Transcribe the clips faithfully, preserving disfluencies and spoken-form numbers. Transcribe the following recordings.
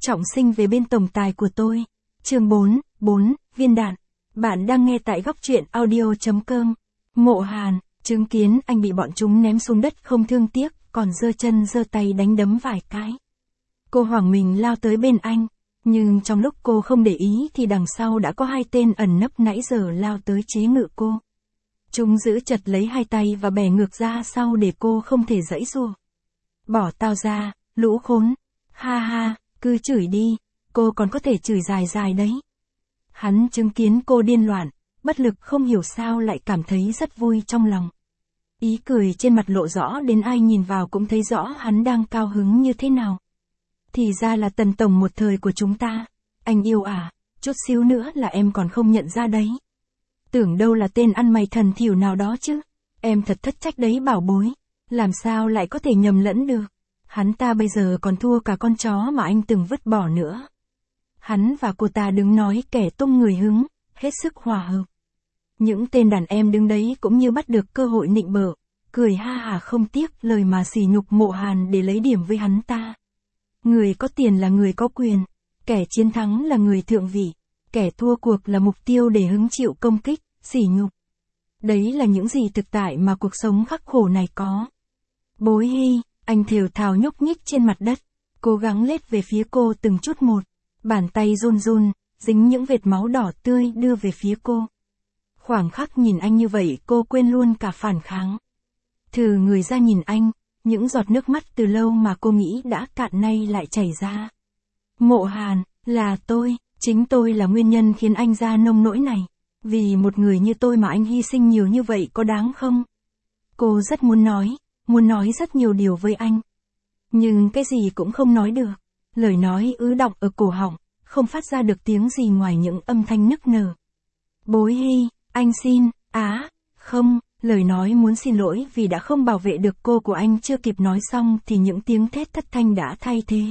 trọng sinh về bên tổng tài của tôi. Chương bốn, bốn, viên đạn. Bạn đang nghe tại góc truyện audio chấm com. Mộ Hàn, chứng kiến anh bị bọn chúng ném xuống đất không thương tiếc, còn giơ chân giơ tay đánh đấm vài cái. Cô hoảng mình lao tới bên anh, nhưng trong lúc cô không để ý thì đằng sau đã có hai tên ẩn nấp nãy giờ lao tới chế ngự cô. Chúng giữ chặt lấy hai tay và bẻ ngược ra sau để cô không thể giãy giụa. Bỏ tao ra, lũ khốn. Ha ha, cứ chửi đi, cô còn có thể chửi dài dài đấy. Hắn chứng kiến cô điên loạn, bất lực không hiểu sao lại cảm thấy rất vui trong lòng. Ý cười trên mặt lộ rõ đến ai nhìn vào cũng thấy rõ hắn đang cao hứng như thế nào. Thì ra là Tần tổng một thời của chúng ta. Anh yêu à, chút xíu nữa là em còn không nhận ra đấy. Tưởng đâu là tên ăn mày thần thỉu nào đó chứ. Em thật thất trách đấy bảo bối. Làm sao lại có thể nhầm lẫn được. Hắn ta bây giờ còn thua cả con chó mà anh từng vứt bỏ nữa. Hắn và cô ta đứng nói kẻ tung người hứng, hết sức hòa hợp. Những tên đàn em đứng đấy cũng như bắt được cơ hội nịnh bợ, cười ha hà không tiếc lời mà sỉ nhục Mộ Hàn để lấy điểm với hắn ta. Người có tiền là người có quyền, kẻ chiến thắng là người thượng vị, kẻ thua cuộc là mục tiêu để hứng chịu công kích, sỉ nhục. Đấy là những gì thực tại mà cuộc sống khắc khổ này có. Bối Hy, anh thều thào nhúc nhích trên mặt đất, cố gắng lết về phía cô từng chút một, bàn tay run run, dính những vệt máu đỏ tươi đưa về phía cô. Khoảng khắc nhìn anh như vậy cô quên luôn cả phản kháng. Thừ người ra nhìn anh, những giọt nước mắt từ lâu mà cô nghĩ đã cạn nay lại chảy ra. Mộ Hàn, là tôi, chính tôi là nguyên nhân khiến anh ra nông nỗi này. Vì một người như tôi mà anh hy sinh nhiều như vậy có đáng không? Cô rất muốn nói, muốn nói rất nhiều điều với anh. Nhưng cái gì cũng không nói được. Lời nói ứ đọng ở cổ họng, không phát ra được tiếng gì ngoài những âm thanh nức nở. Bối Hy, anh xin, á, không, lời nói muốn xin lỗi vì đã không bảo vệ được cô của anh chưa kịp nói xong thì những tiếng thét thất thanh đã thay thế.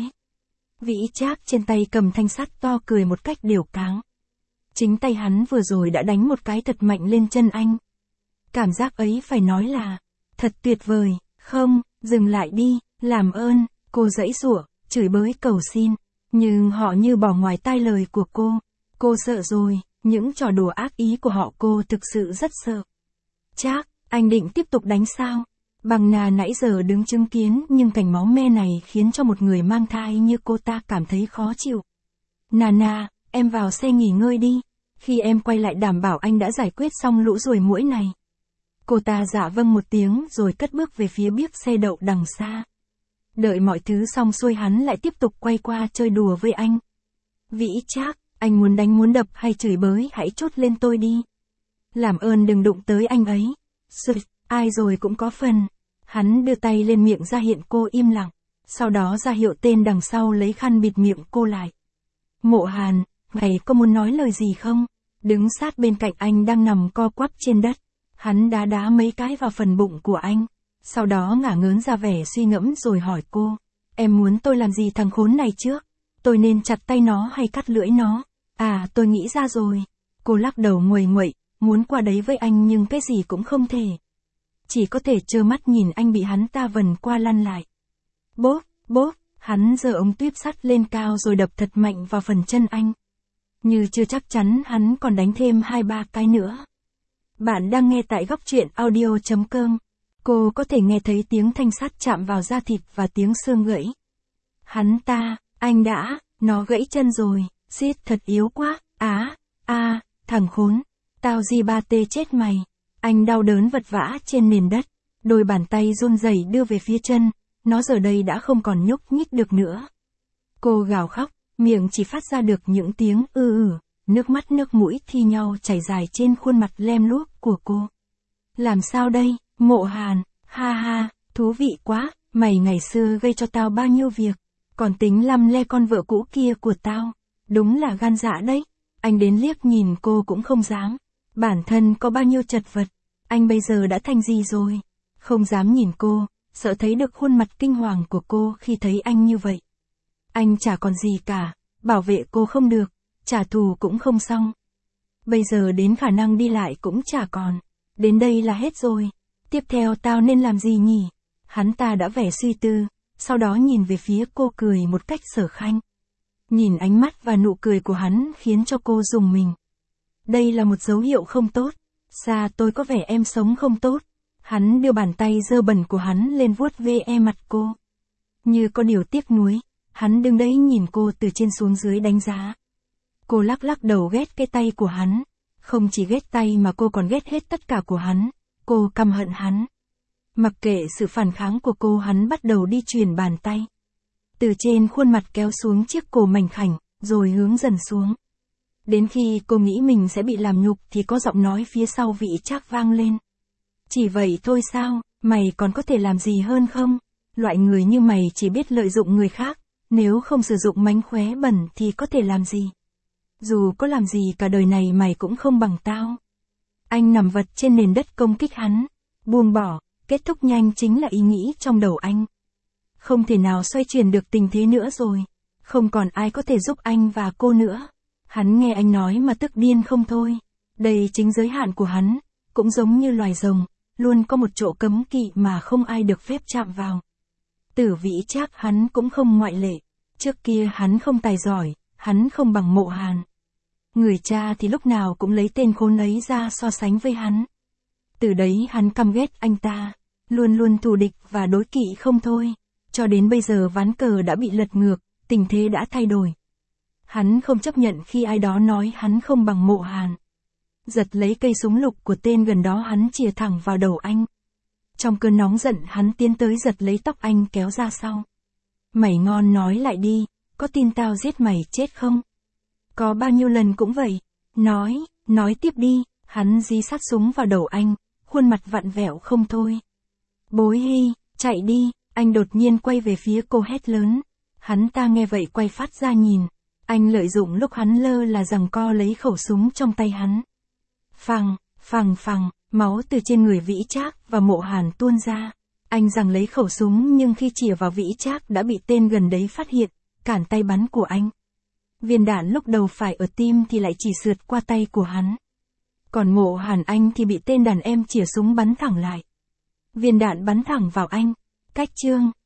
Vĩ Trác trên tay cầm thanh sắt to cười một cách điểu cáng. Chính tay hắn vừa rồi đã đánh một cái thật mạnh lên chân anh. Cảm giác ấy phải nói là thật tuyệt vời. Không, dừng lại đi, làm ơn, cô giãy giụa, chửi bới cầu xin. Nhưng họ như bỏ ngoài tai lời của cô. Cô sợ rồi, những trò đùa ác ý của họ cô thực sự rất sợ. Trác, anh định tiếp tục đánh sao? Bằng nà nãy giờ đứng chứng kiến nhưng cảnh máu me này khiến cho một người mang thai như cô ta cảm thấy khó chịu. Nà nà, em vào xe nghỉ ngơi đi. Khi em quay lại đảm bảo anh đã giải quyết xong lũ ruồi muỗi này. Cô ta dạ vâng một tiếng rồi cất bước về phía biếc xe đậu đằng xa. Đợi mọi thứ xong xuôi hắn lại tiếp tục quay qua chơi đùa với anh. Vĩ Trác, anh muốn đánh muốn đập hay chửi bới hãy chốt lên tôi đi. Làm ơn đừng đụng tới anh ấy. Sụt, ai rồi cũng có phần. Hắn đưa tay lên miệng ra hiện cô im lặng. Sau đó ra hiệu tên đằng sau lấy khăn bịt miệng cô lại. Mộ Hàn, mày có muốn nói lời gì không? Đứng sát bên cạnh anh đang nằm co quắp trên đất. Hắn đá đá mấy cái vào phần bụng của anh. Sau đó ngả ngớn ra vẻ suy ngẫm rồi hỏi cô. Em muốn tôi làm gì thằng khốn này trước? Tôi nên chặt tay nó hay cắt lưỡi nó? À, tôi nghĩ ra rồi. Cô lắc đầu nguầy nguậy, muốn qua đấy với anh nhưng cái gì cũng không thể. Chỉ có thể trơ mắt nhìn anh bị hắn ta vần qua lăn lại. Bốp, bốp, hắn giơ ống tuyếp sắt lên cao rồi đập thật mạnh vào phần chân anh. Như chưa chắc chắn hắn còn đánh thêm hai ba cái nữa. Bạn đang nghe tại góc truyện audio chấm com. Cô có thể nghe thấy tiếng thanh sắt chạm vào da thịt và tiếng xương gãy. Hắn ta, anh đã, nó gãy chân rồi, xít thật yếu quá, á, a, thằng khốn, tao di ba tê chết mày. Anh đau đớn vật vã trên nền đất, đôi bàn tay run rẩy đưa về phía chân, nó giờ đây đã không còn nhúc nhích được nữa. Cô gào khóc, miệng chỉ phát ra được những tiếng ư ử, nước mắt nước mũi thi nhau chảy dài trên khuôn mặt lem luốc của cô. Làm sao đây, Mộ Hàn, ha ha, thú vị quá, mày ngày xưa gây cho tao bao nhiêu việc, còn tính lăm le con vợ cũ kia của tao, đúng là gan dạ đấy. Anh đến liếc nhìn cô cũng không dám, bản thân có bao nhiêu chật vật, anh bây giờ đã thành gì rồi, không dám nhìn cô, sợ thấy được khuôn mặt kinh hoàng của cô khi thấy anh như vậy. Anh chả còn gì cả, bảo vệ cô không được, trả thù cũng không xong. Bây giờ đến khả năng đi lại cũng chả còn, đến đây là hết rồi, tiếp theo tao nên làm gì nhỉ? Hắn ta đã vẻ suy tư, sau đó nhìn về phía cô cười một cách sở khanh. Nhìn ánh mắt và nụ cười của hắn khiến cho cô rùng mình. Đây là một dấu hiệu không tốt. Sa tôi có vẻ em sống không tốt. Hắn đưa bàn tay dơ bẩn của hắn lên vuốt ve e mặt cô. Như có điều tiếc nuối, hắn đứng đấy nhìn cô từ trên xuống dưới đánh giá. Cô lắc lắc đầu ghét cái tay của hắn. Không chỉ ghét tay mà cô còn ghét hết tất cả của hắn. Cô căm hận hắn. Mặc kệ sự phản kháng của cô, hắn bắt đầu đi chuyền bàn tay. Từ trên khuôn mặt kéo xuống chiếc cổ mảnh khảnh, rồi hướng dần xuống. Đến khi cô nghĩ mình sẽ bị làm nhục thì có giọng nói phía sau Vĩ Trác vang lên. Chỉ vậy thôi sao, mày còn có thể làm gì hơn không? Loại người như mày chỉ biết lợi dụng người khác, nếu không sử dụng mánh khóe bẩn thì có thể làm gì? Dù có làm gì cả đời này mày cũng không bằng tao. Anh nằm vật trên nền đất công kích hắn. Buông bỏ, kết thúc nhanh chính là ý nghĩ trong đầu anh. Không thể nào xoay chuyển được tình thế nữa rồi. Không còn ai có thể giúp anh và cô nữa. Hắn nghe anh nói mà tức điên không thôi. Đây chính giới hạn của hắn, cũng giống như loài rồng, luôn có một chỗ cấm kỵ mà không ai được phép chạm vào. Tử Vĩ Trác hắn cũng không ngoại lệ. Trước kia hắn không tài giỏi, hắn không bằng Mộ Hàn. Người cha thì lúc nào cũng lấy tên khốn ấy ra so sánh với hắn. Từ đấy hắn căm ghét anh ta, luôn luôn thù địch và đối kỵ không thôi. Cho đến bây giờ ván cờ đã bị lật ngược, tình thế đã thay đổi. Hắn không chấp nhận khi ai đó nói hắn không bằng Mộ Hàn. Giật lấy cây súng lục của tên gần đó, hắn chìa thẳng vào đầu anh. Trong cơn nóng giận hắn tiến tới giật lấy tóc anh kéo ra sau. Mày ngon nói lại đi, có tin tao giết mày chết không? Có bao nhiêu lần cũng vậy. Nói, nói tiếp đi. Hắn dí sát súng vào đầu anh, khuôn mặt vặn vẹo không thôi. Bối Hy, chạy đi. Anh đột nhiên quay về phía cô hét lớn. Hắn ta nghe vậy quay phát ra nhìn. Anh lợi dụng lúc hắn lơ là giằng co lấy khẩu súng trong tay hắn. Phằng, phằng phằng, máu từ trên người Vĩ Trác và Mộ Hàn tuôn ra. Anh giằng lấy khẩu súng nhưng khi chĩa vào Vĩ Trác đã bị tên gần đấy phát hiện, cản tay bắn của anh. Viên đạn lúc đầu phải ở tim thì lại chỉ sượt qua tay của hắn. Còn Mộ Hàn anh thì bị tên đàn em chĩa súng bắn thẳng lại. Viên đạn bắn thẳng vào anh. Cách chương